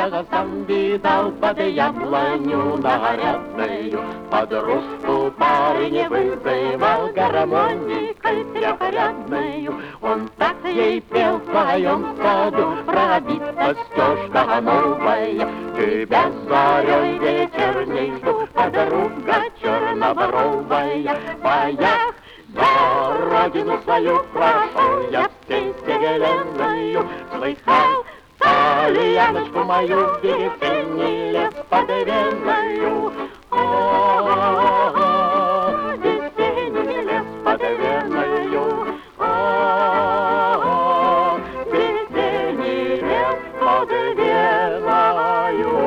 я сам видал под яблоню нарядную. Подружку парень вызывал гармоникой трехрядную. Он так ей пел в своем саду, пробита стежка новая. Тебя зарей вечерней жду, подруга чернобровая. В боях за родину свою прошел я в песне геленную. Слыхал тальяночку мою в весенний лес под Веною. Весенний лес под Веною. Весенний лес под Веною.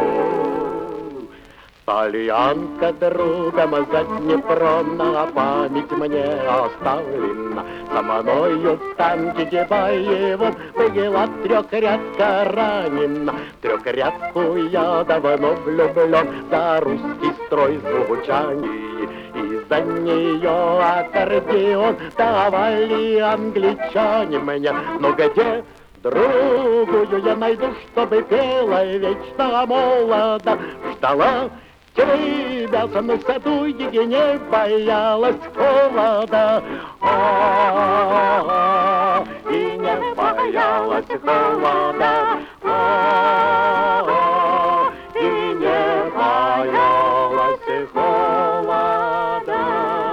Тальянка другом за Днепром на память мне оставлена. За мною в танке боевом была трехрядка ранена. Трехрядку я давно влюблен, за русский строй звучание. И за нее аккордеон давали англичане мне. Но где другую я найду, чтобы пела вечно молодо, ждала тебя на саду и не боялась холода. И не боялась холода. И не боялась холода.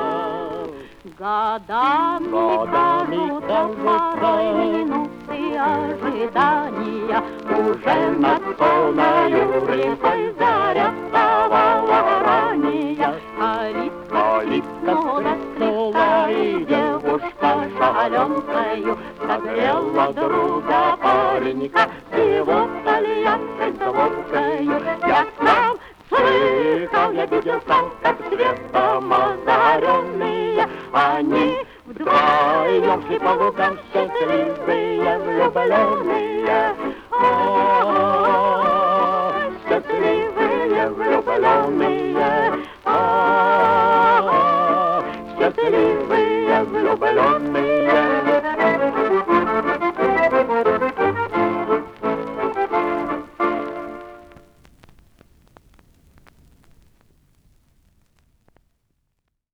Годами кажутся минуты ожидания. Уже над сонною рекой заря вставала ранее. Калитка скрипнула, и девушка шаленкою согрела друга паренька его тальянской звонкою. Я сам слыхал, я видел сам, как светом озаренные они вдвоем шли по лугам счастливые влюбленные.